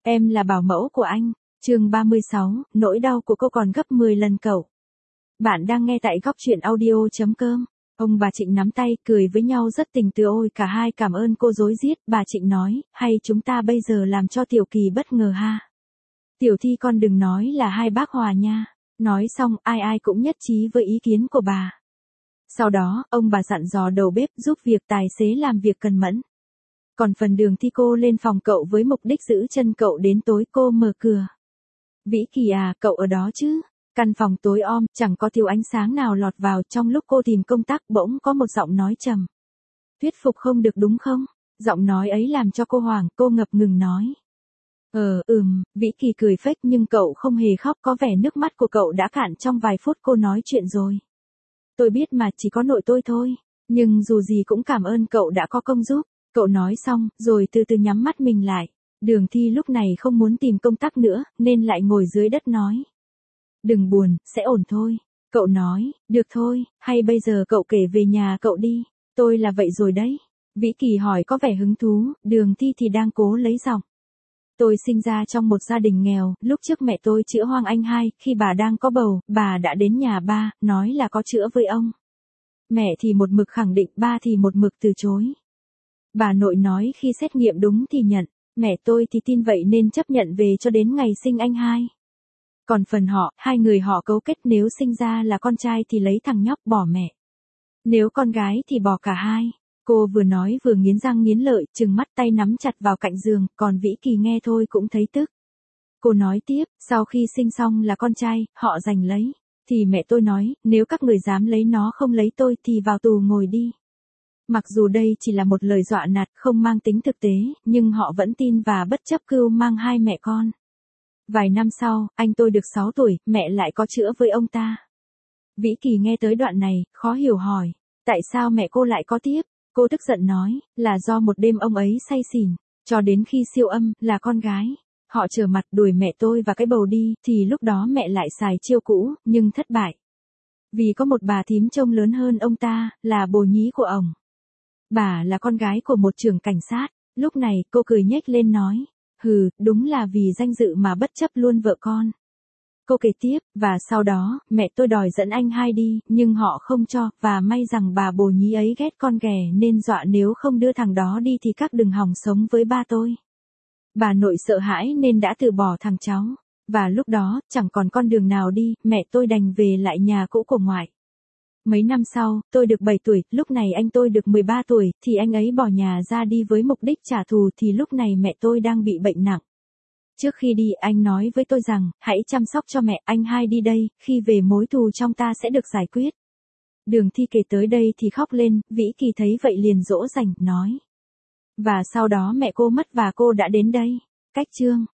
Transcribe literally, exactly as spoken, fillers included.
Em là bảo mẫu của anh. Chương ba mươi sáu, nỗi đau của cô còn gấp mười lần cậu. Bạn đang nghe tại góc truyện audio chấm com. Ông bà Trịnh nắm tay, cười với nhau rất tình tứ. Ôi cả hai cảm ơn cô rối rít. Bà Trịnh nói, hay chúng ta bây giờ làm cho Tiểu Kỳ bất ngờ ha. Tiểu Thi con đừng nói là hai bác hòa nha. Nói xong, ai ai cũng nhất trí với ý kiến của bà. Sau đó, ông bà dặn dò đầu bếp giúp việc tài xế làm việc cần mẫn. Còn phần Đường Thi cô lên phòng cậu với mục đích giữ chân cậu đến tối. Cô mở cửa. Vĩ Kỳ à, cậu ở đó chứ? Căn phòng tối om, chẳng có tia ánh sáng nào lọt vào. Trong lúc cô tìm công tắc bỗng có một giọng nói trầm. Thuyết phục không được đúng không? Giọng nói ấy làm cho cô hoảng, cô ngập ngừng nói. Ờ, ừm, Vĩ Kỳ cười phếch nhưng cậu không hề khóc, có vẻ nước mắt của cậu đã cạn trong vài phút cô nói chuyện rồi. Tôi biết mà, chỉ có nội tôi thôi. Nhưng dù gì cũng cảm ơn cậu đã có công giúp. Cậu nói xong, rồi từ từ nhắm mắt mình lại. Đường Thi lúc này không muốn tìm công tắc nữa, nên lại ngồi dưới đất nói. Đừng buồn, sẽ ổn thôi. Cậu nói, được thôi, hay bây giờ cậu kể về nhà cậu đi. Tôi là vậy rồi đấy. Vĩ Kỳ hỏi có vẻ hứng thú, Đường Thi thì đang cố lấy giọng. Tôi sinh ra trong một gia đình nghèo, lúc trước mẹ tôi chữa hoang anh hai, khi bà đang có bầu, bà đã đến nhà ba, nói là có chữa với ông. Mẹ thì một mực khẳng định, ba thì một mực từ chối. Bà nội nói khi xét nghiệm đúng thì nhận, mẹ tôi thì tin vậy nên chấp nhận về cho đến ngày sinh anh hai. Còn phần họ, hai người họ cấu kết nếu sinh ra là con trai thì lấy thằng nhóc bỏ mẹ. Nếu con gái thì bỏ cả hai. Cô vừa nói vừa nghiến răng nghiến lợi, trừng mắt tay nắm chặt vào cạnh giường, còn Vĩ Kỳ nghe thôi cũng thấy tức. Cô nói tiếp, sau khi sinh xong là con trai, họ giành lấy. Thì mẹ tôi nói, nếu các người dám lấy nó không lấy tôi thì vào tù ngồi đi. Mặc dù đây chỉ là một lời dọa nạt không mang tính thực tế, nhưng họ vẫn tin và bất chấp cưu mang hai mẹ con. Vài năm sau, anh tôi được sáu tuổi, mẹ lại có chữa với ông ta. Vĩ Kỳ nghe tới đoạn này, khó hiểu hỏi, tại sao mẹ cô lại có tiếp? Cô tức giận nói, là do một đêm ông ấy say xỉn, cho đến khi siêu âm, là con gái. Họ trở mặt đuổi mẹ tôi và cái bầu đi, thì lúc đó mẹ lại xài chiêu cũ, nhưng thất bại. Vì có một bà thím trông lớn hơn ông ta, là bồ nhí của ổng. Bà là con gái của một trưởng cảnh sát. Lúc này, cô cười nhếch lên nói, hừ, đúng là vì danh dự mà bất chấp luôn vợ con. Cô kể tiếp, và sau đó, mẹ tôi đòi dẫn anh hai đi, nhưng họ không cho, và may rằng bà bồ nhí ấy ghét con ghẻ nên dọa nếu không đưa thằng đó đi thì các đừng hòng sống với ba tôi. Bà nội sợ hãi nên đã từ bỏ thằng cháu, và lúc đó, chẳng còn con đường nào đi, mẹ tôi đành về lại nhà cũ của ngoại. Mấy năm sau, tôi được bảy tuổi, lúc này anh tôi được mười ba tuổi, thì anh ấy bỏ nhà ra đi với mục đích trả thù thì lúc này mẹ tôi đang bị bệnh nặng. Trước khi đi anh nói với tôi rằng, hãy chăm sóc cho mẹ, anh hai đi đây, khi về mối thù trong ta sẽ được giải quyết. Đường Thi kể tới đây thì khóc lên, Vĩ Kỳ thấy vậy liền dỗ dành, nói. Và sau đó mẹ cô mất và cô đã đến đây. Cách chương.